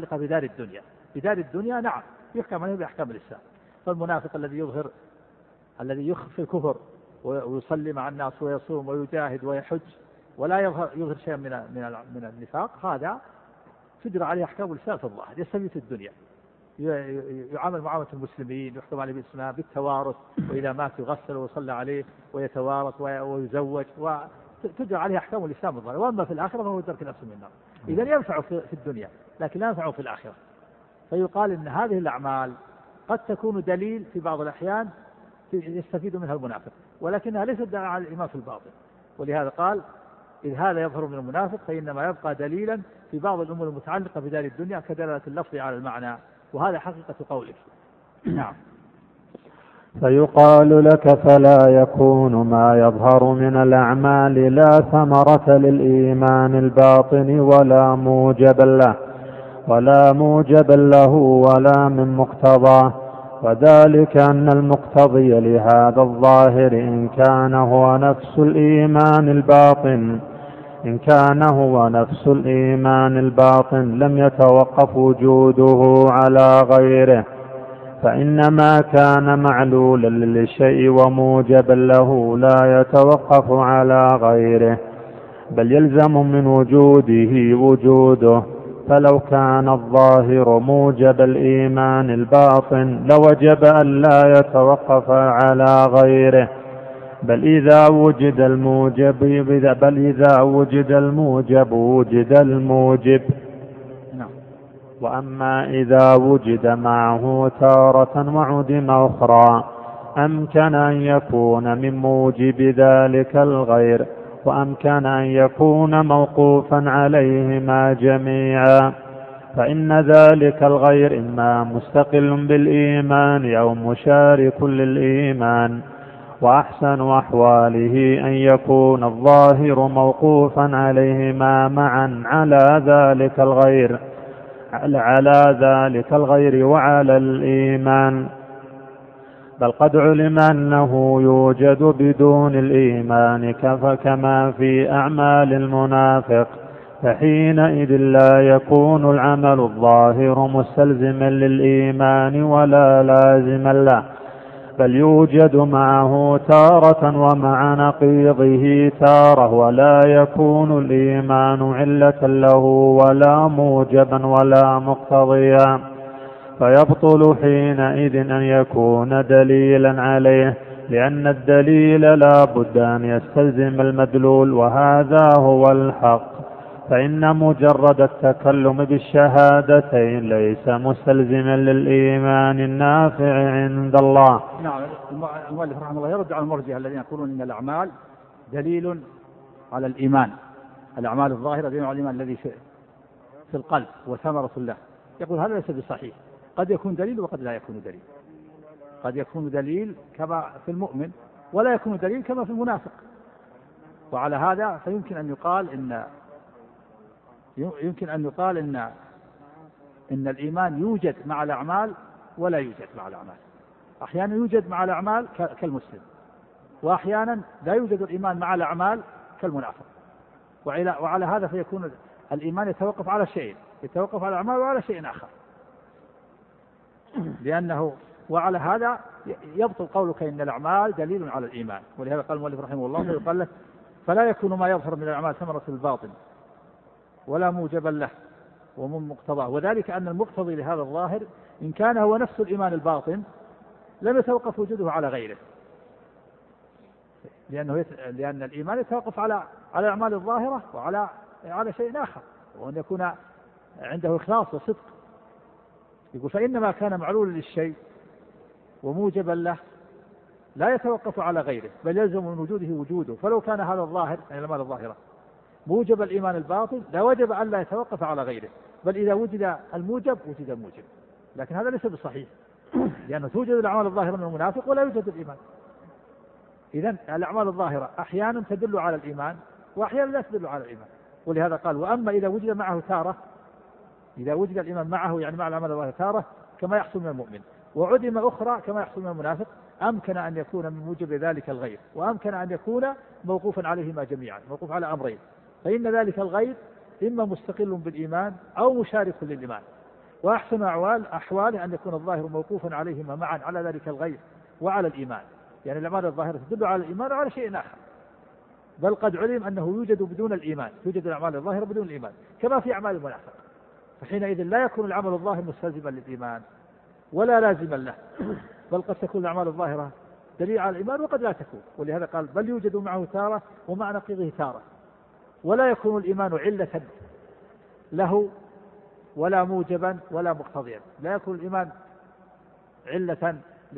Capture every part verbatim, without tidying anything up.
متعلقة بدار الدنيا. بدار الدنيا نعم يحكم عليه بأحكام الإسلام. فالمنافق الذي يظهر الذي يخفي الكفر ويصلي مع الناس ويصوم ويجاهد ويحج ولا يظهر, يظهر شيئا من من من النفاق، هذا تجرى عليه أحكام الإسلام في الظاهر، يستفيد في الدنيا، يعامل معاملة المسلمين، يحكم عليه بالإسلام بالتوارث، وإذا مات يغسل ويصلى عليه ويتوارث ويزوج، وتجرى عليه أحكام الإسلام الظاهر. وأما في الآخرة فهو درك الأسفل من النار. إذن ينفع في الدنيا لكن لا ينفع في الآخرة. فيقال إن هذه الأعمال قد تكون دليل في بعض الأحيان يستفيد منها المنافق، ولكنها ليست دلالة على الإيمان في الباطن. ولهذا قال إذ هذا يظهر من المنافق فإنما يبقى دليلا في بعض الأمور المتعلقة بدار الدنيا كدلالة اللفظ على المعنى، وهذا حقيقة قولك. نعم. فيقال لك فلا يكون ما يظهر من الأعمال لا ثمرة للإيمان الباطن ولا موجب له ولا موجب له ولا من مقتضاه، وذلك أن المقتضي لهذا الظاهر إن كان هو نفس الإيمان الباطن إن كان هو نفس الإيمان الباطن لم يتوقف وجوده على غيره، فإنما كان معلولا للشيء وموجبا له لا يتوقف على غيره، بل يلزم من وجوده وجوده. فلو كان الظاهر موجب الإيمان الباطن لوجب أن لا يتوقف على غيره، بل إذا وجد الموجب بل إذا وجد الموجب وجد الموجب. وأما إذا وجد معه تارة وعدم أخرى أمكن أن يكون من موجب ذلك الغير، وأمكن أن يكون موقوفا عليهما جميعا، فإن ذلك الغير إما مستقل بالإيمان أو مشارك للإيمان. وأحسن أحواله أن يكون الظاهر موقوفا عليهما معا على ذلك الغير على ذلك الغير وعلى الإيمان، بل قد علم أنه يوجد بدون الإيمان كما في أعمال المنافق، فحينئذ لا يكون العمل الظاهر مستلزما للإيمان ولا لازما له، بل يوجد معه تارة ومع نقيضه تارة، ولا يكون الإيمان علة له ولا موجبا ولا مقتضيا، فيبطل حينئذ أن يكون دليلا عليه، لأن الدليل لا بد أن يستلزم المدلول، وهذا هو الحق. فإن مجرد التكلم بالشهادتين ليس مستلزما للإيمان النافع عند الله. نعم. المؤلف رحمه الله يرد على المرجئة الذين يقولون إن الأعمال دليل على الإيمان، الأعمال الظاهرة دليل على الإيمان الذي في القلب وثمرة له. يقول هذا ليس بصحيح، قد يكون دليل وقد لا يكون دليل، قد يكون دليل كما في المؤمن ولا يكون دليل كما في المنافق. وعلى هذا فيمكن أن يقال إن يمكن أن يقال إن إن الإيمان يوجد مع الأعمال ولا يوجد مع الأعمال. أحيانا يوجد مع الأعمال كالمسلم، وأحيانا لا يوجد الإيمان مع الأعمال كالمنافق. وعلى هذا فيكون الإيمان يتوقف على شيء، يتوقف على الأعمال وعلى شيء آخر، لأنه وعلى هذا يبطل قولك إن الأعمال دليل على الإيمان. ولهذا قال المؤلف رحمه الله فيقال لك فلا يكون ما يظهر من الأعمال ثمرة الباطن ولا موجبا له ومن مقتضاه، وذلك أن المقتضي لهذا الظاهر إن كان هو نفس الإيمان الباطن لم يتوقف وجوده على غيره، لأنه يت... لأن الإيمان يتوقف على على الأعمال الظاهرة وعلى على شيء آخر، وأن يكون عنده إخلاص وصدق. يقول فإنما كان معلولا للشيء وموجبا له لا يتوقف على غيره، بل يلزم من وجوده وجوده. فلو كان هذا الظاهر يعني الأعمال الظاهرة موجب الإيمان الباطن لا وجب أن لا يتوقف على غيره، بل إذا وجد الموجب وجد الموجب. لكن هذا ليس بصحيح، لأنه توجد الأعمال الظاهرة من المنافق ولا يوجد الإيمان. إذن الأعمال الظاهرة أحيانا تدل على الإيمان وأحيانا لا تدل على الإيمان. ولهذا قال وأما إذا وجد معه تارة، إذا وجد الإيمان معه يعني مع الأعمال الظاهرة تارة كما يحصل من المؤمن، وعدم أخرى كما يحصل من المنافق، أمكن أن يكون من موجب ذلك الغير، وأمكن أن يكون موقوفا عليهما جميعا، موقوف على أمرين. فإن ذلك الغير إما مستقل بالإيمان أو مشارك للإيمان، وأحسن أحوال أحواله أن يكون الظاهر موقوفا عليهما معا على ذلك الغير وعلى الإيمان، يعني الأعمال الظاهرة تدل على الإيمان وعلى شيء آخر، بل قد علم أنه يوجد بدون الإيمان، توجد الأعمال الظاهرة بدون الإيمان كما في أعمال المنافق، فحينئذ لا يكون العمل الظاهر مستلزما للإيمان ولا لازما له، بل قد تكون الأعمال الظاهرة دليل على الإيمان وقد لا تكون، ولهذا قال بل يوجد معه تارة ومع نقيضه تارة، ولا يكون الإيمان علة له ولا موجبا ولا مقتضيا، لا يكون الإيمان علة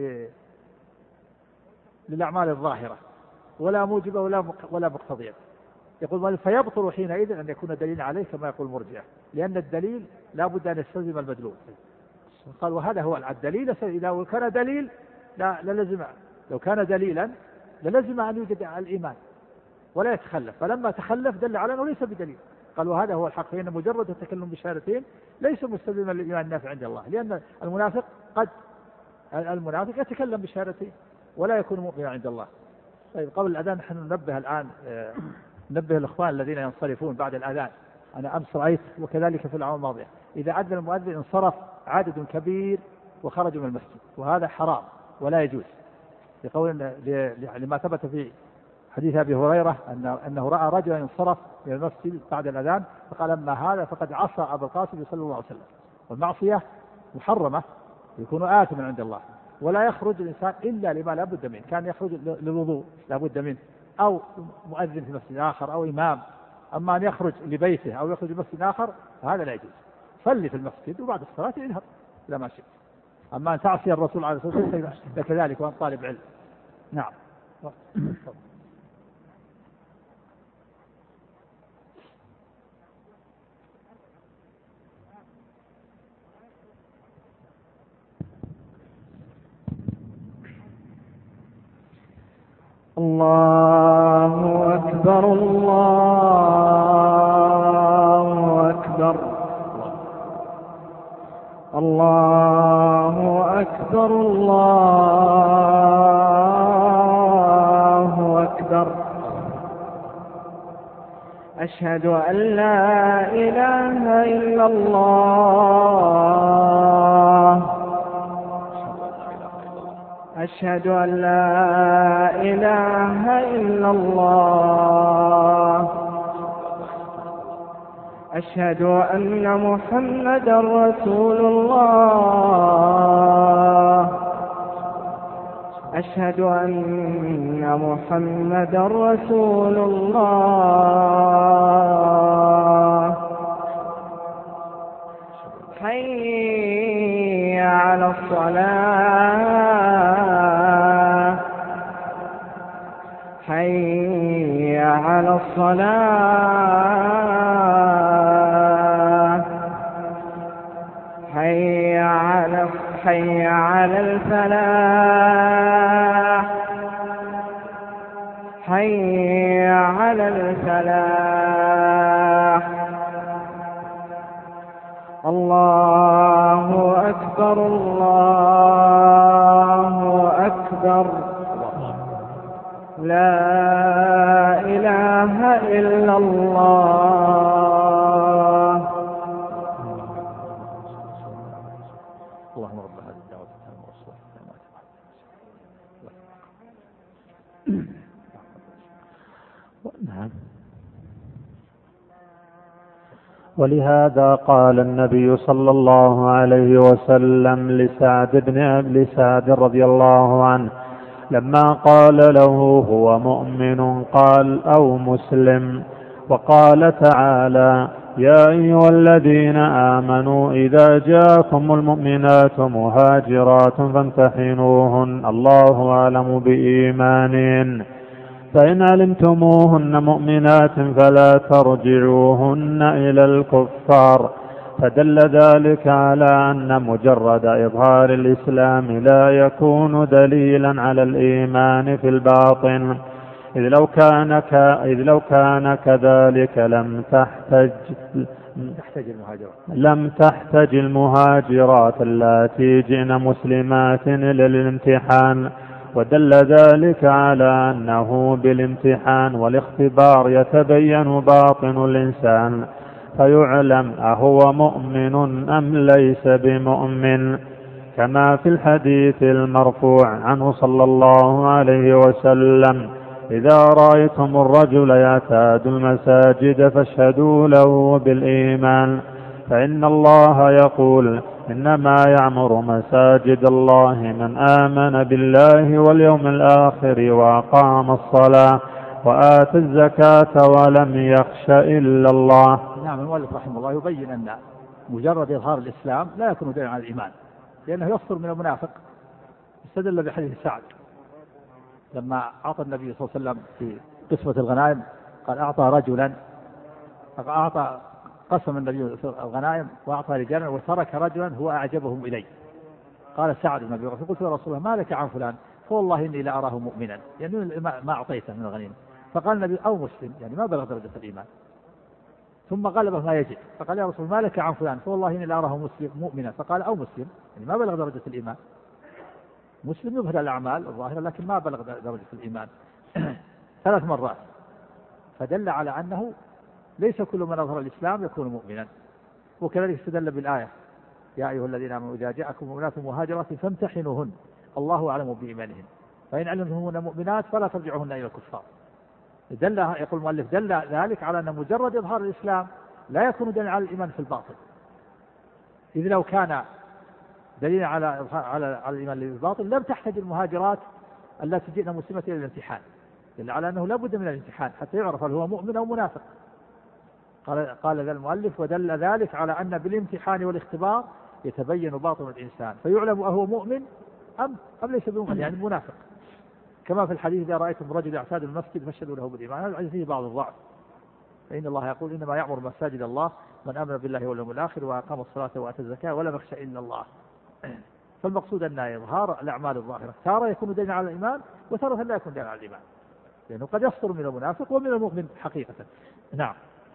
للأعمال الظاهرة ولا موجبة ولا ولا مقتضيا. يقول فيبطل حينئذ أن يكون دليل عليه كما يقول المرجئة، لأن الدليل لا بد أن يستلزم المدلول. قال وهذا هو الدليل، إذا كان دليل لا للزم، لو كان دليلا للزم أن يوجد الإيمان ولا يتخلف، فلما تخلف دل على أنه ليس بدليل. قال وهذا هو الحق، فإن مجرد التكلم بشهادتين ليس مستلزما للإيمان النافع عند الله، لأن المنافق قد المنافق يتكلم بشهادتين ولا يكون مؤمنا عند الله. طيب قبل الأذان نحن ننبه الآن ننبه الإخوان الذين ينصرفون بعد الأذان. أنا أمس رأيت وكذلك في الأعوام الماضية إذا أذن المؤذن انصرف عدد كبير وخرجوا من المسجد، وهذا حرام ولا يجوز، لقول لما ثبت في حديث أبي هريرة أن أنه رأى رجلا انصرف من المسجد بعد الأذان فقال أما هذا فقد عصى أبا القاسم صلى الله عليه وسلم. والمعصية محرمة يكون آثما عند الله، ولا يخرج الإنسان إلا لما لا بد منه، كان يخرج للوضوء لا بد منه، أو مؤذن في مسجد آخر أو إمام، أما أن يخرج لبيته أو يخرج لمسجد آخر هذا لا يجوز. صلي في المسجد وبعد الصلاة انهض لا ما شئت، أما أن تعصي الرسول عليه الصلاة والسلام فكذلك وأن طالب علم. نعم. الله أكبر الله أكبر الله أكبر الله أكبر أشهد أن لا إله إلا الله أشهد أن لا إله إلا الله أشهد أن محمدا رسول الله أشهد أن محمدا رسول الله حي على الصلاة حي على الصلاة حي على حي على الفلاح حي على الفلاح الله أكبر الله أكبر لا إله إلا الله. اللهم رب هذه الدعوة التامة والصلاة التامة. نعم. ولهذا قال النبي صلى الله عليه وسلم لسعد بن أبي سعد رضي الله عنه لما قال له هو مؤمن قال أو مسلم، وقال تعالى يا أيها الذين آمنوا إذا جاءكم المؤمنات مهاجرات فامتحنوهن الله أعلم بإيمانهن فإن علمتموهن مؤمنات فلا ترجعوهن إلى الكفار. فدل ذلك على أن مجرد إظهار الإسلام لا يكون دليلا على الإيمان في الباطن، إذ لو كان, ك... إذ لو كان كذلك لم تحتج تحتاج المهاجرات لم تحتج المهاجرات اللاتي جئن مسلمات إلى الامتحان. ودل ذلك على أنه بالامتحان والاختبار يتبين باطن الإنسان فيعلم أهو مؤمن أم ليس بمؤمن، كما في الحديث المرفوع عنه صلى الله عليه وسلم: إذا رأيتم الرجل يعتاد المساجد فاشهدوا له بالإيمان، فإن الله يقول: إنما يعمر مساجد الله من آمن بالله واليوم الآخر وأقام الصلاة وآتى الزكاة ولم يخش إلا الله. نعم. المؤلف رحمه الله يبين أن مجرد إظهار الإسلام لا يكون دليلا على الإيمان، لأنه يصدر من المنافق. استدل بحديث سعد لما أعطى النبي صلى الله عليه وسلم في قسمة الغنائم، قال: أعطى رجلا أعطى قسم النبي الغنائم وأعطى رجالا وترك رجلا هو أعجبهم إليه. قال سعد بن أبي وقاص: قلت يا رسول الله ما لك عن فلان؟ فوالله إني لا أراه مؤمنا، يعني ما أعطيته من الغنيمة. فقال النبي: أو مسلم، يعني ما بلغ درجة الإيمان. ثم غلبه ما يجد، فقال: يا رسول ما لك عن فلان؟ فوالله إني لا أراه مسلم مؤمنا. فقال: أو مسلم، يعني ما بلغ درجة الإيمان. مسلم يظهر الأعمال الظاهرة لكن ما بلغ درجة الإيمان. ثلاث مرات، فدل على أنه ليس كل من أظهر الإسلام يكون مؤمنا. وكذلك استدل بالآية: يا أيها الذين آمنوا إذا جاءكم مؤمنات مهاجرات فامتحنوهن الله أعلم بإيمانهن فإن علمتموهن مؤمنات فلا ترجعوهن إلى الكفار. دل يقول المؤلف دل ذلك على أن مجرد إظهار الإسلام لا يكون دليلا على الإيمان في الباطن، إذ لو كان دليلا على على على الإيمان في الباطن لم تحتاج المهاجرات التي جئنا مسلمة إلى الامتحان، دل على أنه لا بد من الامتحان حتى يعرف هل هو مؤمن أو منافق. قال قال ذا المؤلف: ودل ذلك على أن بالامتحان والاختبار يتبين باطن الإنسان فيعلم أهو مؤمن أم أم ليس بمؤمن، يعني منافق. كما في الحديث: إذا رأيتم رجل يعتاد المسجد فاشهدوا له بالإيمان. هذا الحديث فيه بعض الضعف، فإن الله يقول: إنما يعمر مساجد الله من آمن بالله واليوم الآخر وأقام الصلاة وآتى الزكاة ولم يخش إلا الله. فالمقصود أن إظهار الأعمال الظاهرة تارة يكون دليلا على الإيمان وتارة لا يكون دليلا على الإيمان، لأنه قد يصدر من المنافق ومن المؤمن حقيقة. نعم.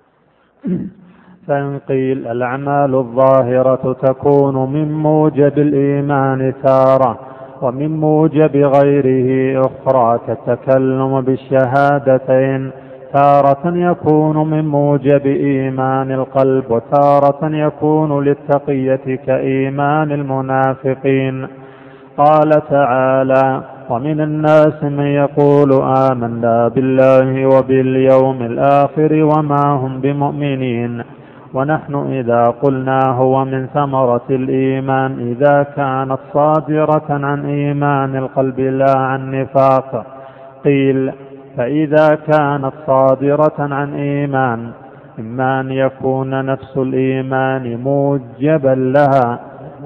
فإن قيل: الأعمال الظاهرة تكون من موجب الإيمان تارة ومن موجب غيره أخرى، كالتكلم بالشهادتين، تارة يكون من موجب إيمان القلب وتارة يكون للتقية كإيمان المنافقين. قال تعالى: ومن الناس من يقول آمنا بالله وباليوم الآخر وما هم بمؤمنين ونحن إذا قلنا هو من ثمرة الإيمان إذا كانت صادرة عن إيمان القلب لا عن نفاق. قيل: فإذا كانت صادرة عن إيمان إما أن يكون نفس الإيمان موجبا لها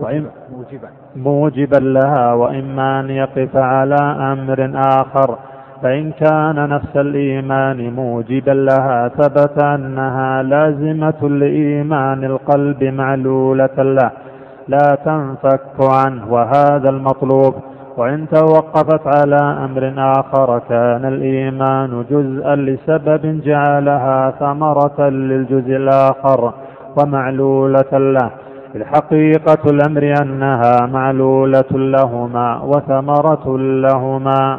موجبا لها وإما أن يقف على أمر آخر، فإن كان نفس الإيمان موجبا لها ثبت أنها لازمة لإيمان القلب معلولة له لا تنفك عنه، وهذا المطلوب. وإن توقفت على أمر آخر كان الإيمان جزءا لسبب جعلها ثمرة للجزء الآخر ومعلولة له. الحقيقة الأمر أنها معلولة لهما وثمرة لهما.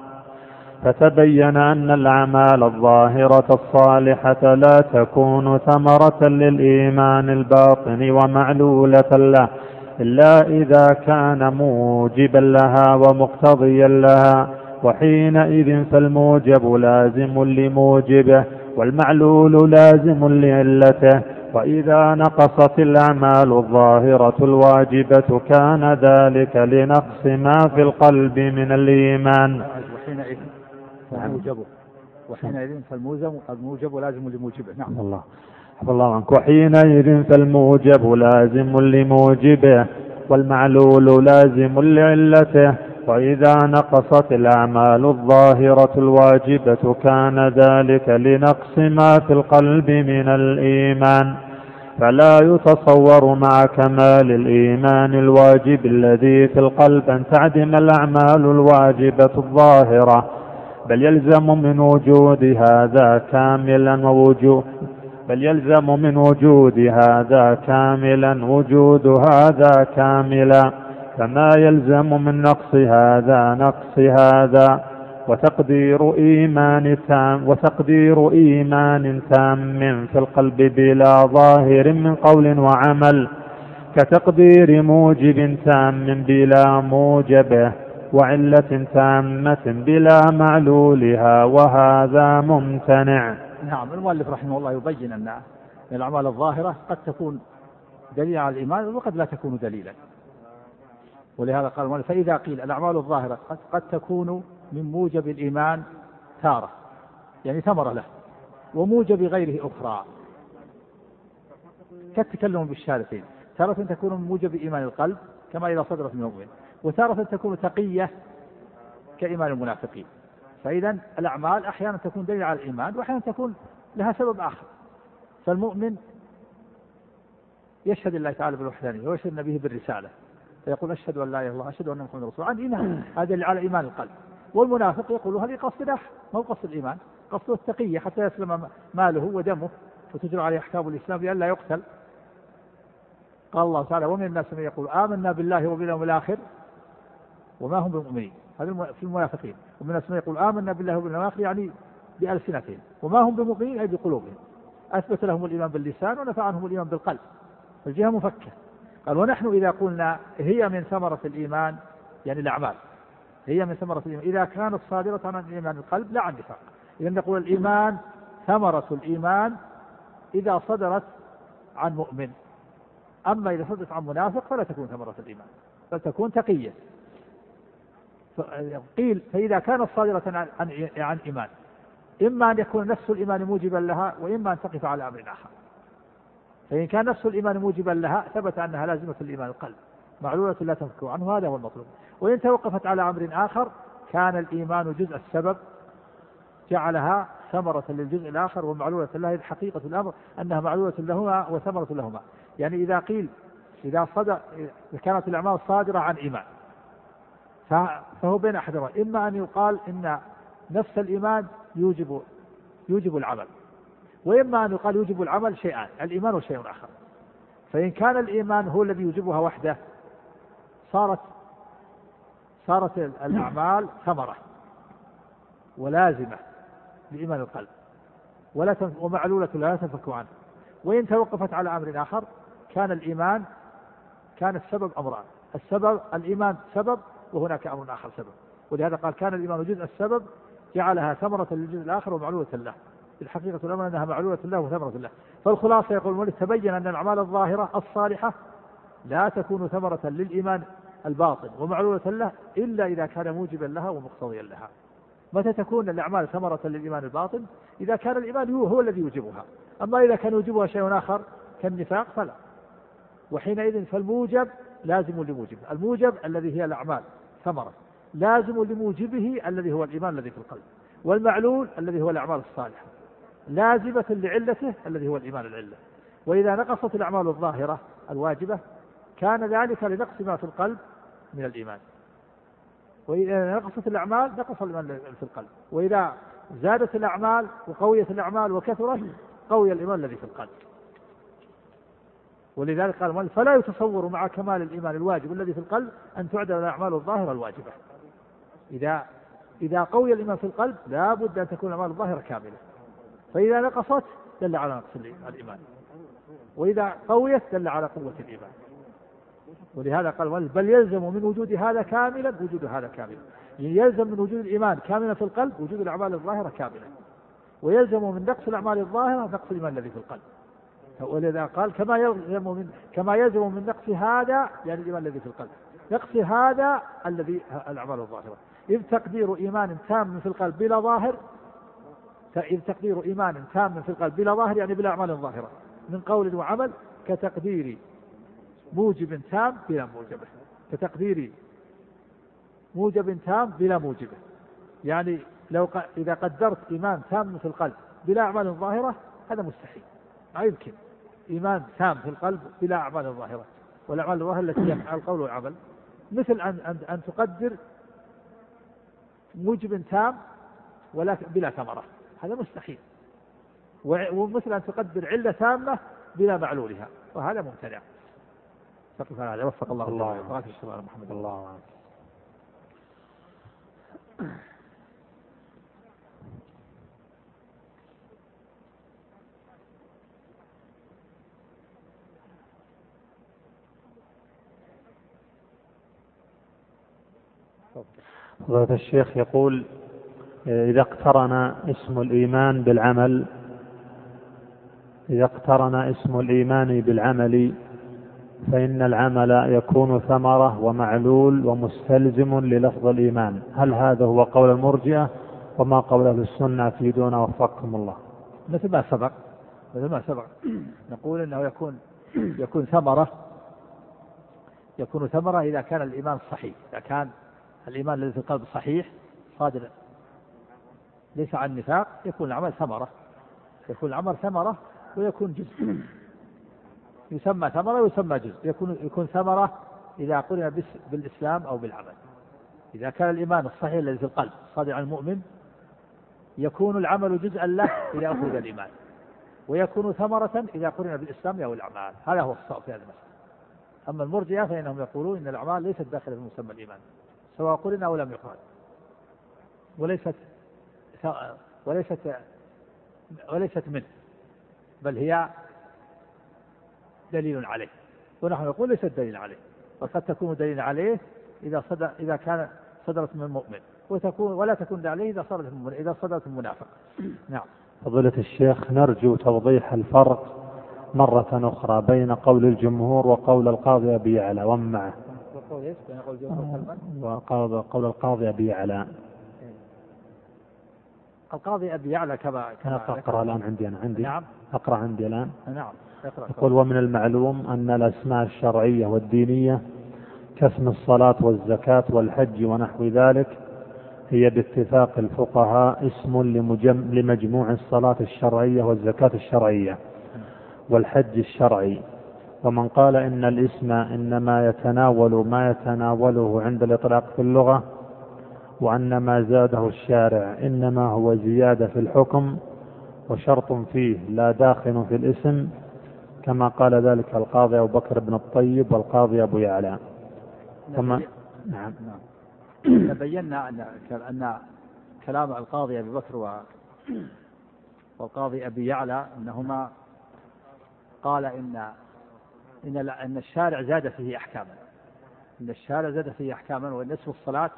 فتبين أن الأعمال الظاهرة الصالحة لا تكون ثمرة للإيمان الباطن ومعلولة له إلا إذا كان موجبا لها ومقتضيا لها، وحينئذ فالموجب لازم لموجبه والمعلول لازم لعلته. وإذا نقصت الأعمال الظاهرة الواجبة كان ذلك لنقص ما في القلب من الإيمان. وحينئذ فالموجب وحينئذ فالموجب الموجب لازم لموجبه. نعم. الله الله عنك. وحينئذ فالموجب لازم لموجبه والمعلول لازم لعلته. وإذا نقصت الأعمال الظاهرة الواجبة كان ذلك لنقص ما في القلب من الإيمان. فلا يتصور مع كمال الإيمان الواجب الذي في القلب أن تعدم الأعمال الواجبة الظاهرة، بل يلزم من وجود هذا كاملا ووجود بل يلزم من وجود هذا كاملا وجود هذا كاملا، كما يلزم من نقص هذا نقص هذا. وتقدير إيمان تام وتقدير إيمان تام في القلب بلا ظاهر من قول وعمل، كتقدير موجب تام بلا موجبه، وعلة تامة بلا معلولها، وهذا ممتنع. نعم. المؤلف رحمه الله يبين أن الأعمال الظاهرة قد تكون دليلا على الإيمان وقد لا تكون دليلا، ولهذا قال المؤلف فإذا قيل الأعمال الظاهرة قد, قد تكون من موجب الإيمان تارة، يعني ثمرة له، وموجب غيره أخرى، كالتكلم بالشهادتين، تارة تكون من موجب إيمان القلب كما إذا صدرت من المؤمن، وتارة تكون تقية كإيمان المنافقين. فإذا الأعمال أحيانا تكون دليل على الإيمان وأحيانا تكون لها سبب آخر. فالمؤمن يشهد الله تعالى بالوحدانية ويشهد النبي بالرسالة، فيقول أشهد أن لا إله إلا الله أشهد أن محمدا رسول الله، عن إيمان، هذا اللي على إيمان القلب. والمنافق يقول هذه قصد أح ما هو قصد الإيمان، قصد التقية حتى يسلم ماله ودمه وتجرى عليه أحكام الإسلام لئلا يقتل. قال الله تعالى ومن الناس من يقول آمنا بالله وباليوم الآخر وما هم بمؤمنين، هذا في المنافقين. ومن الناس من يقول آمنا بالله وباليوم الآخر يعني بألسنتهم، وما هم بمؤمنين أي بقلوبهم، أثبت لهم الإيمان باللسان ونفع عنهم الإيمان بالقلب، الجهة مفكة. قال ونحن إذا قلنا هي من ثمرة الإيمان يعني الأعمال، هي من ثمرة الإيمان إذا كانت صادرة عن الإيمان القلب لا عن نفاق. إذا نقول الإيمان ثمرة الإيمان إذا صدرت عن مؤمن، أما إذا صدرت عن منافق فلا تكون ثمرة الإيمان بل تكون تقية. قيل فإذا كانت صادرة عن, عن, عن إيمان إما أن يكون نفس الإيمان موجبا لها وإما أن تقف على أمر آخر. فإن كان نفس الإيمان موجبا لها ثبت أنها لازمة الإيمان القلب معلولة لا تنفك عنه، هذا هو المطلوب. وإن توقفت على أمر آخر كان الإيمان جزء السبب جعلها ثمرة للجزء الآخر ومعلولة له، حقيقة الأمر أنها معلولة لهما وثمرة لهما. يعني إذا قيل إذا صدر إذا كانت الأعمال صادرة عن إيمان فهو بين أحد أمرين، إما أن يقال إن نفس الإيمان يوجب يوجب العمل، وإما أن يقال يوجب العمل شيئان، الإيمان وشيء آخر. فإن كان الإيمان هو الذي يوجبها وحده صارت صارت الأعمال ثمرة ولازمة لإيمان القلب ولا ومعلولة لا تنفك عنه. وإن توقفت على أمر آخر كان الإيمان كان السبب أمران، السبب الإيمان سبب وهناك أمر آخر سبب، ولهذا قال كان الإيمان جزء السبب جعلها ثمرة للجزء الآخر ومعلولة له. الحقيقة الأمر أنها معلولة له وثمرة له. فالخلاصة يقول المؤلف تبين أن الأعمال الظاهرة الصالحة لا تكون ثمرة للإيمان الباطن ومعلولة له إلا إذا كان موجبا لها ومقتضيا لها. متى تكون الأعمال ثمرة للإيمان الباطن؟ إذا كان الإيمان هو الذي يوجبها، أما إذا كان يوجبها شيء آخر كالنفاق فلا، وحينئذ فالموجب لازم لموجبه، الموجب الذي هي الأعمال ثمرة لازم لموجبه الذي هو الإيمان الذي في القلب، والمعلول الذي هو الأعمال الصالحة لازمة لعلته الذي هو الإيمان العلة. وإذا نقصت الأعمال الظاهرة الواجبة كان ذلك لنقص ما في القلب من الإيمان، وإذا نقصت الأعمال نقص الإيمان في القلب، وإذا زادت الأعمال وقويت الأعمال وكثرت قوي الإيمان الذي في القلب. ولذلك قال المؤلف فلا يتصور مع كمال الإيمان الواجب الذي في القلب أن تعدل الأعمال الظاهرة الواجبة. إذا إذا قوي الإيمان في القلب لا بد أن تكون الأعمال الظاهرة كاملة، فإذا نقصت دل على نقص الإيمان، وإذا قويت دل على قوة الإيمان. ولهذا قال بل يلزم من وجود هذا كاملا وجود هذا كاملا، يلزم من وجود الإيمان كاملا في القلب وجود الأعمال الظاهرة كاملا، ويلزم من نقص الأعمال الظاهرة نقص الإيمان الذي في القلب. ولذا قال كما يلزم من كما يلزم من نقص هذا يعني الإيمان الذي في القلب نقص هذا الذي الأعمال الظاهرة. إذ تقدير إيمان تام في القلب بلا ظاهر إذ تقدير إيمان تام في القلب بلا ظاهر يعني بلا أعمال ظاهرة من قول وعمل كتقدير موجب تام بلا موجبه، كتقدير موجب تام بلا موجبه. يعني لو ق... إذا قدرت إيمان تام في القلب بلا أعمال ظاهرة هذا مستحيل، ما يمكن إيمان تام في القلب بلا أعمال ظاهرة، والأعمال الظاهرة التي هي القول والعمل، مثل أن, أن, أن تقدر موجب تام ولكن بلا ثمرة، هذا مستحيل. ومثل أن تقدر علة تامة بلا معلولها، وهذا ممتنع. فقف هذا وفق الله الله محمد الله. فضيلة الشيخ يقول إذا اقترن اسم الإيمان بالعمل إذا اقترن اسم الإيمان بالعمل فإن العمل يكون ثمرة ومعلول ومستلزم للفظ الإيمان، هل هذا هو قول المرجئة وما قول أهل السنة؟ أفيدونا وفقكم الله. مثل ما سبق مثل ما سبق نقول إنه يكون يكون ثمرة يكون ثمرة إذا كان الإيمان صحيح، إذا كان الإيمان الذي في القلب صحيح صادر ليس عن نفاق يكون العمل ثمرة، يكون العمل ثمرة ويكون جزء، يسمى ثمرة ويسمى جزء. يكون يكون ثمرة إذا قرن بالإسلام أو بالعمل. إذا كان الإيمان الصحيح الذي في القلب صادر عن المؤمن يكون العمل جزءا له إذا أخرج الإيمان، ويكون ثمرة إذا قرن بالإسلام أو الأعمال. هذا هو الصواب في هذا المسألة. أما المرجئة فإنهم يقولون إن الأعمال ليست داخلة في مسمى الإيمان سواء قرن أو لم يقرن، وليست وليست وليست منه، بل هي دليل عليه، ونحن نقول ليست دليل عليه، وقد تكون دليل عليه إذا صدر إذا كان صدرت من المؤمن، وتكون ولا تكون عليه إذا صدرت من إذا صدرت من المنافق. نعم. فضيلة الشيخ نرجو توضيح الفرق مرة أخرى بين قول الجمهور وقول القاضي أبي يعلى ومن معه. وقول قول القاضي أبي يعلى. القاضي أبي يعلى كما كما أقرأ الآن عندي أنا عندي نعم. أقرأ عندي الآن. نعم. يقول ومن المعلوم أن الأسماء الشرعية والدينية كاسم الصلاة والزكاة والحج ونحو ذلك هي باتفاق الفقهاء اسم لمجموع الصلاة الشرعية والزكاة الشرعية والحج الشرعي. ومن قال إن الاسم إنما يتناول ما يتناوله عند الإطلاق في اللغة، وأن ما زاده الشارع إنما هو زيادة في الحكم وشرط فيه لا داخل في الاسم، كما قال ذلك القاضي أبو بكر بن الطيب والقاضي أبو يعلى. ثم نعم تبينا أن أن كلام القاضي أبي بكر والقاضي أبي يعلى أنهما قال إن إن أن الشارع زاد فيه أحكاما، إن الشارع زاد فيه أحكاما، وأن اسم الصلاة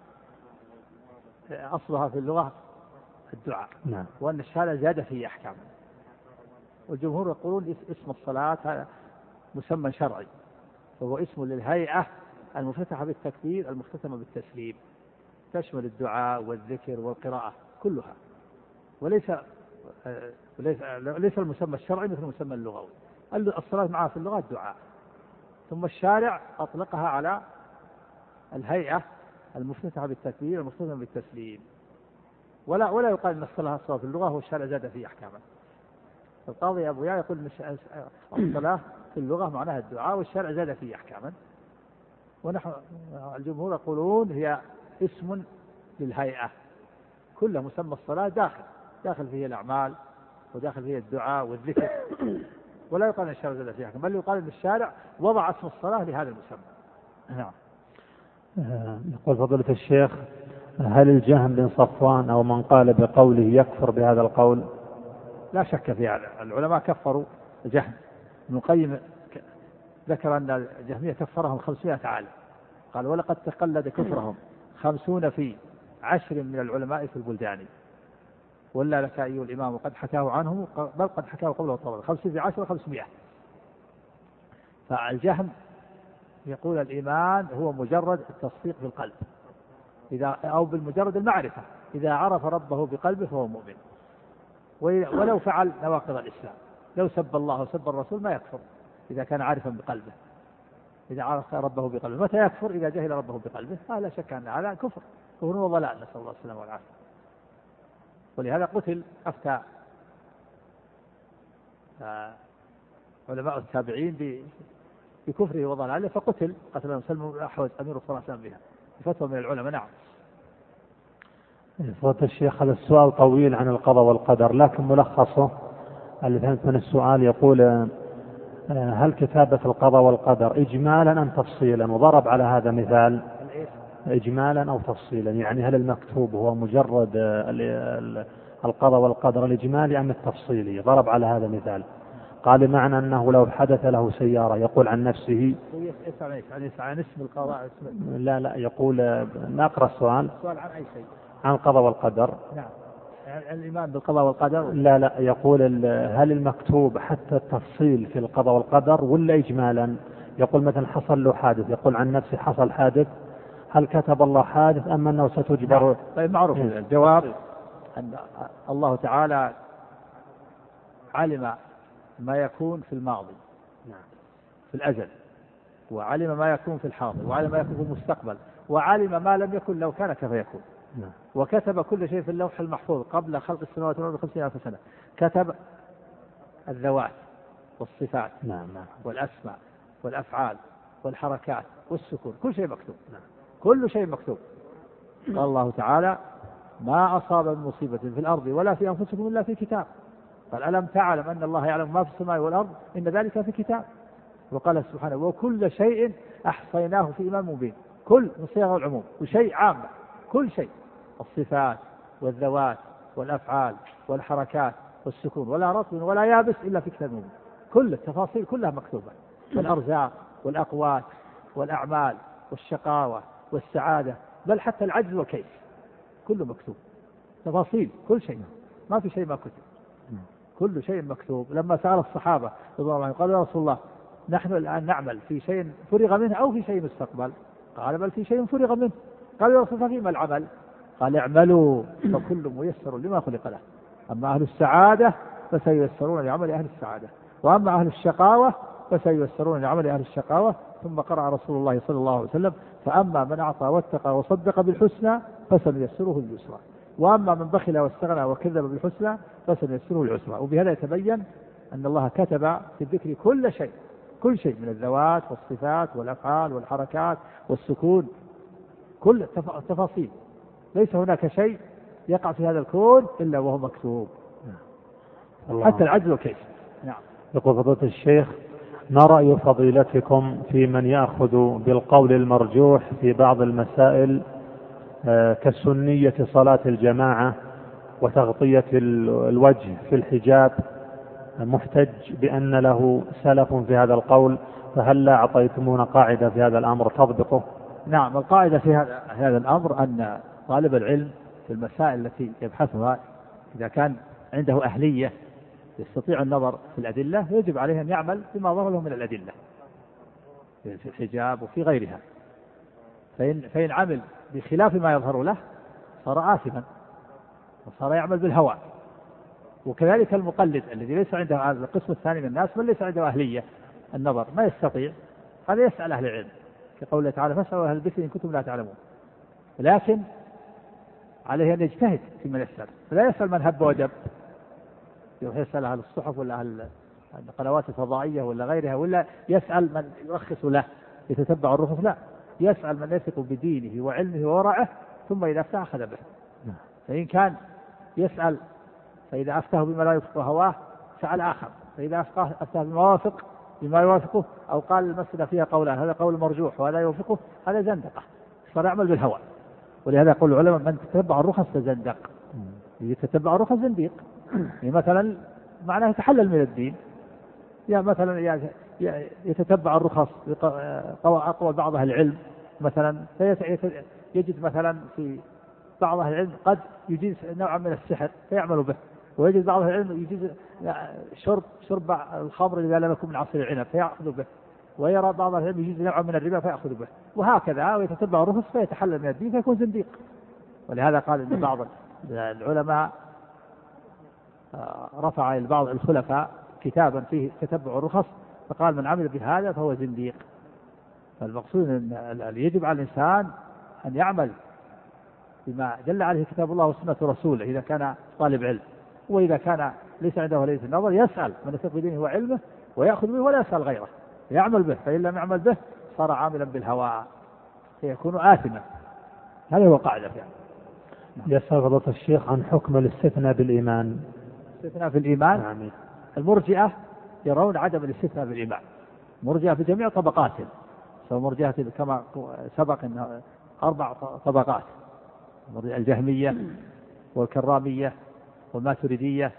أصلها في اللغة الدعاء، نعم. وأن الشارع زاد فيه أحكاما. والجمهور يقولون اسم الصلاة هذا مسمى شرعي، وهو اسم للهيئة المفتتحة بالتكبير المختتمة بالتسليم، تشمل الدعاء والذكر والقراءة كلها، وليس وليس ليس المسمى الشرعي مثل المسمى اللغوي. الصلاة معها في اللغة الدعاء، ثم الشارع أطلقها على الهيئة المفتتحة بالتكبير المختتمة بالتسليم، ولا ولا يقال أن الصلاة أصلها في اللغة والشارع زاد فيه أحكاما. القاضي أبو يعلى يقول الصلاة في اللغة معناها الدعاء والشارع زاد فيه أحكاما، ونحن الجمهور يقولون هي اسم للهيئة، كل مسمى الصلاة داخل داخل فيه الأعمال وداخل فيه الدعاء والذكر، ولا يقال أن الشارع زاد فيه أحكاما، بل يقال أن الشارع وضع اسم الصلاة لهذا المسمى. نعم. يقول فضيلة الشيخ هل الجهم بن صفوان أو من قال بقوله يكفر بهذا القول؟ لا شك في هذا، العلماء كفروا جهم. ابن القيم ذكر أن الجهمية كفرهم خمسمائة عالم، قال ولقد تقلد كفرهم خمسون في عشر من العلماء في البلدان، ولا لك أيها الإمام وقد حكاه عنه، بل قد حكاه قبله الطبري، خمسين في عشر خمسمائة. فالجهم يقول الإيمان هو مجرد التصديق بالقلب، إذا أو بالمجرد المعرفة، إذا عرف ربه بقلبه فهو مؤمن، ولو فعل نواقض الإسلام، لو سب الله وسب الرسول ما يكفر إذا كان عارفا بقلبه، إذا عرف ربه بقلبه. متى يكفر؟ إذا جهل ربه بقلبه، لا شك أن هذا كفر كفر وضلال، نسأل الله السلامة والعافية. ولهذا قتل أفتى علماء التابعين بكفره وضلاله، فقتل قتل سلم بن الأحوص أمير خراسان بها بفتوى من العلماء. نعم. فضيلة الشيخ هذا السؤال طويل عن القضاء والقدر، لكن ملخصه اللي فهمت من السؤال يقول هل كتابة القضاء والقدر إجمالا أم تفصيلا؟ وضرب على هذا مثال إجمالا أو تفصيلا، يعني هل المكتوب هو مجرد القضاء والقدر الإجمالي أم التفصيلي؟ ضرب على هذا مثال. قال معنى أنه لو حدث له سيارة يقول عن نفسه يسأل عن اسم القضاء. لا لا يقول نقرأ السؤال. السؤال عن أي شيء؟ عن القضاء والقدر. نعم، الإيمان بالقضاء والقدر. لا لا يقول هل المكتوب حتى التفصيل في القضاء والقدر ولا إجمالا؟ يقول مثلا حصل له حادث، يقول عن نفسه حصل حادث، هل كتب الله حادث أم أنه ستجبر؟ طيب معروف الجواب أن الله تعالى علم ما يكون في الماضي في الأزل، وعلم ما يكون في الحاضر، وعلم ما يكون في المستقبل، وعلم ما لم يكن لو كان كيف يكون. وكتب كل شيء في اللوح المحفوظ قبل خلق السماوات والأرض بخمسين ألف سنة. كتب الذوات والصفات والأسماء والأفعال والحركات والسكون، كل شيء مكتوب. كل شيء مكتوب. قال الله تعالى ما أصاب من مصيبة في الأرض ولا في أنفسكم إلا في كتاب. قال ألم تعلم أن الله يعلم ما في السماء والأرض إن ذلك في كتاب. وقال سبحانه وكل شيء أحصيناه في إمام مبين. كل صيغ العموم وشيء عام، كل شيء، الصفات والذوات والأفعال والحركات والسكون، ولا رطب ولا يابس إلا في كتاب مبين. كل التفاصيل كلها مكتوبة، والأرزاق والأقوات والأعمال والشقاوة والسعادة، بل حتى العجز والكيف كله مكتوب. تفاصيل كل شيء، ما في شيء ما كتب، كل شيء مكتوب. لما سأل الصحابة رضي الله عنهم قالوا يا رسول الله نحن الآن نعمل في شيء فرغ منه أو في شيء مستقبل؟ قال بل في شيء فرغ منه. قال يا رسول الله فيما العمل؟ قال اعملوا فكل ميسر لما خلق له. أما أهل السعادة فسييسرون لعمل أهل السعادة، وأما أهل الشقاوة فسييسرون لعمل أهل الشقاوة. ثم قرأ رسول الله صلى الله عليه وسلم فأما من أعطى واتقى وصدق بالحسنى فسنيسره اليسرى، وأما من بخل واستغنى وكذب بالحسنى فسنيسره العسرى. وبهذا يتبين أن الله كتب في الذكر كل شيء، كل شيء من الذوات والصفات والأفعال والحركات والسكون، كل التفاصيل. ليس هناك شيء يقع في هذا الكون إلا وهو مكتوب، حتى العجز والكيف. نعم. يقول فضيلة الشيخ ما رأي فضيلتكم في من يأخذ بالقول المرجوح في بعض المسائل كسنية صلاة الجماعة وتغطية الوجه في الحجاب، محتج بأن له سلف في هذا القول، فهل لا أعطيتمونا قاعدة في هذا الأمر تطبقه؟ نعم، القاعدة في هذا الأمر أن طالب العلم في المسائل التي يبحثها إذا كان عنده أهلية يستطيع النظر في الأدلة يجب عليه أن يعمل بما ظهر له من الأدلة في الحجاب وفي غيرها. فإن, فإن عمل بخلاف ما يظهر له صار آثما وصار يعمل بالهوى. وكذلك المقلد الذي ليس عنده القسم الثاني من الناس من ليس عنده أهلية النظر ما يستطيع، هذا يسأل أهل العلم كقوله تعالى فاسألوا أهل الذكر إن كنتم لا تعلمون. لكن عليه أن يجتهد في من يسأل، فلا يسأل من هب وجب، يسأل أهل الصحف ولا أهل القنوات الفضائية ولا غيرها، ولا يسأل من يرخص له يتتبع الرخص، لا، يسأل من يثق بدينه وعلمه وورعه ثم إذا أفتى أخذ به. فإن كان يسأل فإذا أفتاه بما لا يوافق هواه سأل آخر، فإذا أفتاه بما يوافق بما يوافقه أو قال المسألة فيها قولان هذا قول مرجوح وهذا يوافقه هذا زندقة، صار يعمل بالهوى. ولهذا يقول العلماء من تتبع الرخص تزندق. يتتبع الرخص زنديق، يعني مثلا معناه يتحلل من الدين، يعني مثلا يتتبع الرخص أقوى بعض أهل العلم مثلا، يجد مثلا في بعض أهل العلم قد يجيز نوعا من السحر فيعمل به، ويجد بعض أهل العلم يجيز شرب شرب الخمر إذا لم يكن من عصير العنب فيأخذ به، ويرى بعض أهل العلم يجيز نوعا من الربا فيأخذ به، وهكذا ويتتبع الرخص فيتحلل من الدين فيكون زنديق. ولهذا قال إن بعض العلماء رفع بعض الخلفاء كتابا فيه تتبع الرخص فقال من عمل بهذا فهو زنديق. فالمقصود أن يجب على الإنسان أن يعمل بما دل عليه كتاب الله وسنة رسوله إذا كان طالب علم، وإذا كان ليس عنده وليس النظر يسأل من يثق بدينه وعلمه ويأخذ به ولا يسأل غيره يعمل به، فإن لم يعمل به صار عاملا بالهوى فيكون آثما. هذا هو قاعدة يعني. يسأل فضيلة الشيخ عن حكم الاستثناء بالإيمان. الاستثناء في الإيمان نعم. المرجئة يرون عدم الاستثناء بالإيمان، مرجئة في جميع طبقاتهم، سواء مرجئة كما سبق إن أربع طبقات، الجهمية والكرامية والماتريدية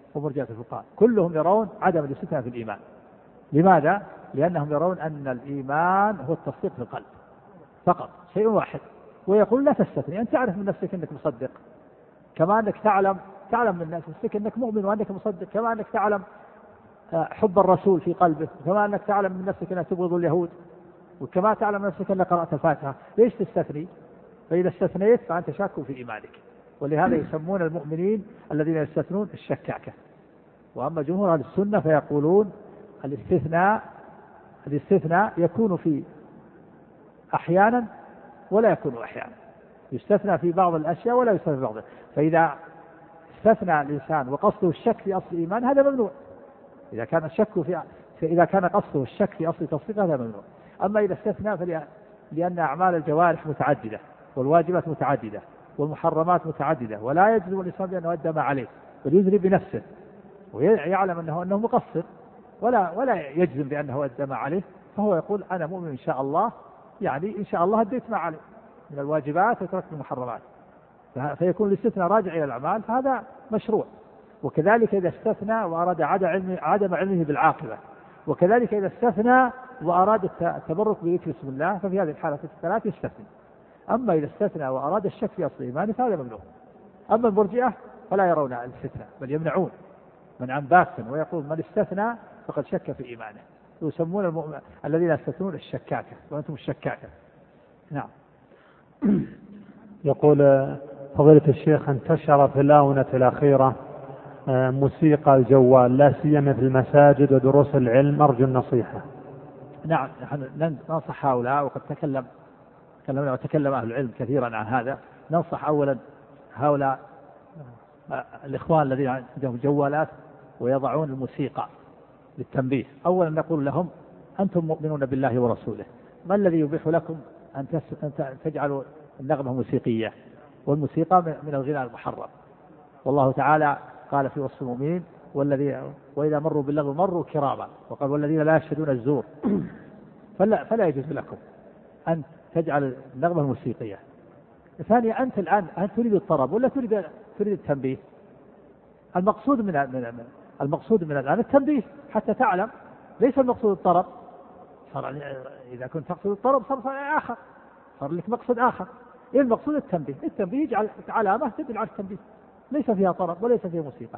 ومرجئة الفقهاء كلهم يرون عدم الاستثناء في الإيمان. لماذا؟ لأنهم يرون أن الإيمان هو التصديق في القلب فقط، شيء واحد. ويقول لا تستثني، أنت تعرف من نفسك أنك مصدق، كما أنك تعلم تعلم من نفسك أنك مؤمن وأنك مصدق، كما أنك تعلم حب الرسول في قلبك، كما أنك تعلم من نفسك أنك تبغض اليهود، وكما تعلم من نفسك أنك قرأت الفاتحة. ليش تستثني؟ فإذا استثنيت فأنت شاك في إيمانك. ولهذا يسمون المؤمنين الذين يستثنون الشكاكة. وأما جمهور أهل السنة فيقولون الاستثناء الاستثناء يكون في أحيانا ولا يكون أحيانا، يستثنى في بعض الأشياء ولا يستثنى في بعضها. فإذا استثنى الإنسان وقصده الشك في أصل الإيمان هذا ممنوع. إذا كان الشك في إذا كان قصده الشك في أصل التصديق هذا ممنوع. أما إذا استثنى فلأن أعمال الجوارح متعددة والواجبات متعددة والمحرمات متعددة، ولا يجزم الإنسان بأنه أدى ما عليه، بل يجري بنفسه ويعلم أنه أنه مقصر، ولا ولا يجزم بأنه أدى ما عليه، فهو يقول أنا مؤمن إن شاء الله، يعني إن شاء الله أديت ما عليه من الواجبات وتركت المحرمات، فيكون الاستثناء راجع إلى الأعمال، فهذا مشروع. وكذلك إذا استثنى وأراد عدم علمه بالعاقبة، وكذلك إذا استثنى وأراد التبرك بذكر اسم الله، ففي هذه الحالة الثلاث يستثني. أما إذا استثنى وأراد الشك في أصل الإيمان فهذا ممنوع. أما المرجئة فلا يرون الاستثناء بل يمنعون منعا باتا، ويقول من استثنى فقد شك في إيمانه، يسمون المؤمن الذين يستثنون الشكاكة، وأنتم الشكاكة. نعم. يقول فضيلة الشيخ انتشر في الآونة الأخيرة موسيقى الجوال لا سيما في المساجد ودروس العلم، أرجو النصيحة. نعم، نحن ننصح هؤلاء، وقد تكلم تكلمنا وتكلم أهل العلم كثيرا عن هذا. ننصح أولا هؤلاء الإخوان الذين عندهم جوالات ويضعون الموسيقى للتنبيه. أولا نقول لهم أنتم مؤمنون بالله ورسوله، ما الذي يبيح لكم أن تجعلوا النغمة موسيقية؟ والموسيقى من الغناء المحرم، والله تعالى قال في وصف المؤمنين والذي وإذا مروا باللغو مروا كراما، وقال والذين لا يشهدون الزور. فلا, فلا يجوز لكم أن تجعل النغمة موسيقية. ثانيا أنت الآن هل تريد الطرب ولا تريد تريد التنبيه؟ المقصود من من المقصود من الآن التنبيه حتى تعلم، ليس المقصود الطرب. صار إذا كنت تقصد الطرب صار صار آخر، صار لك مقصد آخر. إيه المقصود؟ التنبيه. التنبيه يجعل علامة تدل على التنبيه، ليس فيها طرب وليس فيها موسيقى.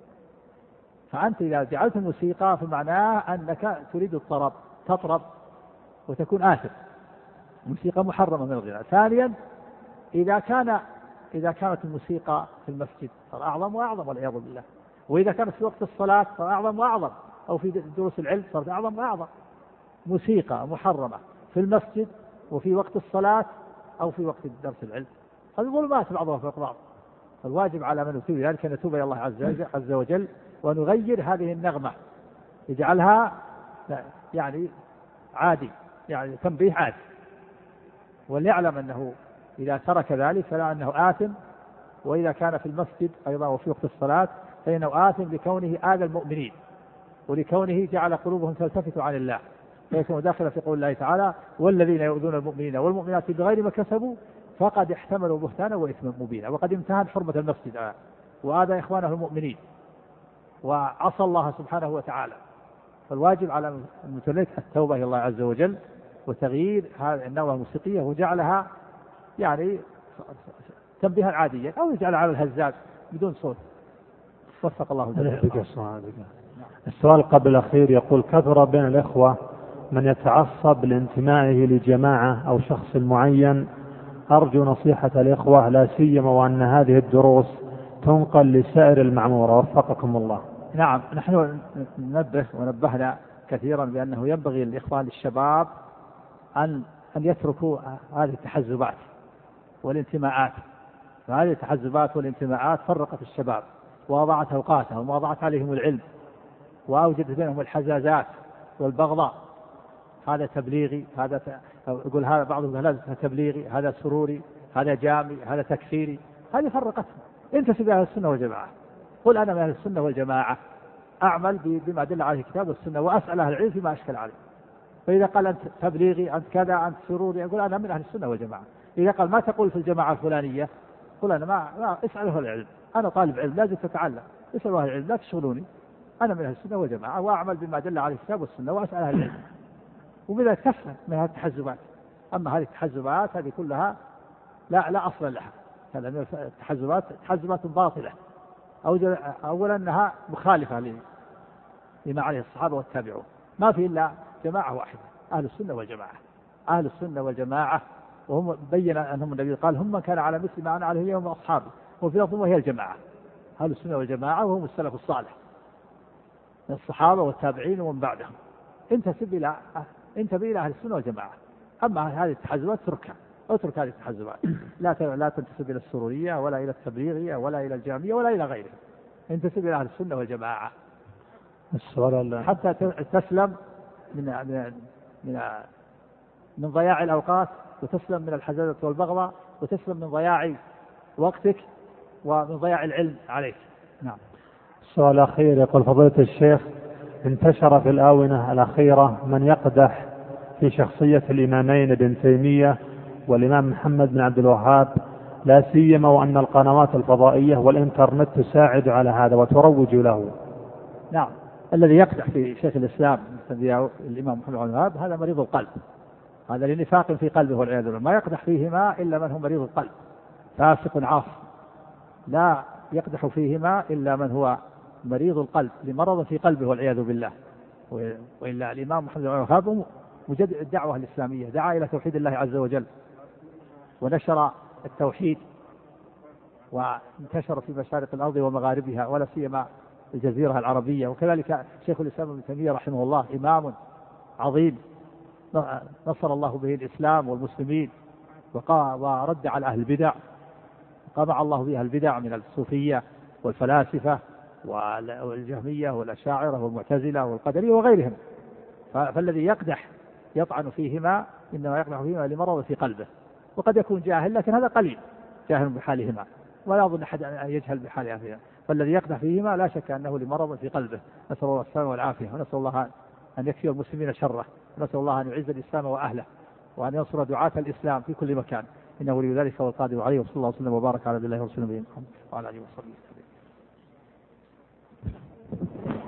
فأنت إذا جعلت الموسيقى فمعناه أنك تريد الطرب، تطرب وتكون آثم، موسيقى محرمة من الغناء. ثانيا إذا كان إذا كانت الموسيقى في المسجد صار أعظم وأعظم والعياذ بالله، وإذا كانت في وقت الصلاة صار أعظم وأعظم، أو في دروس العلم صارت أعظم وأعظم. موسيقى محرمة في المسجد وفي وقت الصلاة أو في وقت درس العلم، هذه ظلمات بعضها فوق بعض. الواجب على من يتوب ذلك أن يتوب إلى الله عز وجل ونغير هذه النغمة، يجعلها يعني عادي، يعني تنبيه عادي، وليعلم أنه إذا ترك ذلك فلا أنه آثم، وإذا كان في المسجد أيضا وفي وقت الصلاة فإنه آثم لكونه آذى المؤمنين، ولكونه جعل قلوبهم تلتفت عن الله، فيكون داخل في قول الله تعالى والذين يؤذون المؤمنين والمؤمنات بغير ما كسبوا فقد احتملوا بهتانا وإثما مبينا. وقد امتهن حرمة المسجد آه. وآذى إخوانه المؤمنين وعصى الله سبحانه وتعالى. فالواجب على المتلك التوبة إلى الله عز وجل وتغيير هذه النغمة الموسيقية وجعلها يعني تنبيها عاديا، أو يجعل على الهزاز بدون صوت. وفق الله جميعا. السؤال قبل الأخير يقول كثر بين الإخوة من يتعصب لانتمائه لجماعة أو شخص معين، أرجو نصيحة الإخوة لا سيما وأن هذه الدروس تنقل لسائر المعمورة، وفقكم الله. نعم، نحن ننبه ونبهنا كثيرا بأنه ينبغي للإخوان للشباب أن أن يتركوا هذه التحزبات والانتماءات. فهذه التحزبات والانتماءات فرقت الشباب وأضاعت أوقاتهم وأضاعت عليهم العلم وأوجدت بينهم الحزازات والبغضاء. هذا تبليغي، هذا يقول هذا بعضهم هذا تبليغي، هذا سروري، هذا جامي، هذا تكفيري. هذه فرقتهم. انتسب إلى السنة والجماعة، قل أنا من أهل السنة والجماعة، أعمل بما دل عليه الكتاب والسنة وأسأل أهل العلم فيما أشكل عليه. فإذا قال أنت تبليغي، أنت كذا، أنت سروري، أقول أنا من أهل السنة والجماعة. إذا قال ما تقول في الجماعة الفلانية، قل أنا ما, ما أسأله العلم، أنا طالب علم لازم تتعلم. يسألوا أهل العلم لا تشغلوني، أنا من أهل السنة والجماعة وأعمل بما دل عليه الكتاب والسنة وأسأل أهل العلم، وبذلك تسلم من هذه التحزبات. أما هذه التحزبات هذه كلها لا لا أصل لها، هذا من التحزبات تحزبات باطلة. أولا أنها مخالفة لما عليه الصحابة والتابعون، ما في إلا جماعة واحدة أهل السنة والجماعة، أهل السنة والجماعة، وهم بين أنهم النبي قال هم من كان على مثل ما أنا عليه اليوم أصحابي، وفي لفظ وهي الجماعة، أهل السنة والجماعة وهم السلف الصالح من الصحابة والتابعين ومن بعدهم. انتسب إلى انتبه إلى أهل السنة والجماعة. أما هذه التحزبات اتركها، اترك هذه التحزبات، لا لا تنتسب إلى السرورية ولا إلى التبليغية ولا إلى الجامية ولا إلى غيرها، انتسب إلى أهل السنة والجماعة حتى تسلم من من من من ضياع الأوقات، وتسلم من الحزازة والبغضة، وتسلم من ضياع وقتك ومن ضياع العلم عليك. نعم. السؤال الأخير يقول فضيلة الشيخ: انتشر في الآونة الأخيرة من يقدح في شخصية الإمامين ابن تيمية والإمام محمد بن عبد الوهاب، لا سيما وأن القنوات الفضائية والإنترنت تساعد على هذا وتروج له. نعم، الذي يقدح في شيخ الإسلام الإمام محمد بن عبد الوهاب هذا مريض القلب، هذا لنفاق في قلبه والعياذ بالله، ما يقدح فيهما إلا من هو مريض القلب فاسق عاص، لا يقدح فيهما إلا من هو مريض القلب لمرض في قلبه والعياذ بالله. وإلا الإمام محمد بن عبد الوهاب مجدد الدعوة الإسلامية، دعا إلى توحيد الله عز وجل ونشر التوحيد وانتشر في مشارق الأرض ومغاربها ولا سيما الجزيرة العربية. وكذلك شيخ الإسلام ابن تيمية رحمه الله إمام عظيم نصر الله به الإسلام والمسلمين ورد على أهل البدع، قمع الله بها البدع من الصوفية والفلاسفة والجهمية والأشاعرة والمعتزلة والقدرية وغيرهم. فالذي يقدح يطعن فيهما إنما يقدح فيهما لمرض في قلبه، وقد يكون جاهل لكن هذا قليل جاهل بحالهما، ولا أظن أحد أن يجهل بحالها فيها. فالذي يقدح فيهما لا شك أنه لمرض في قلبه، نسأل الله السلامة والعافية، ونسأل الله أن يكفي المسلمين شره، ونسأل الله أن يعز الإسلام وأهله، وأن ينصر دعاة الإسلام في كل مكان، إنه ولي ذلك والقادر عليه. وصلى الله وسلم وبارك على الله ورسوله محمد وعلى آله وصحبه وسلم.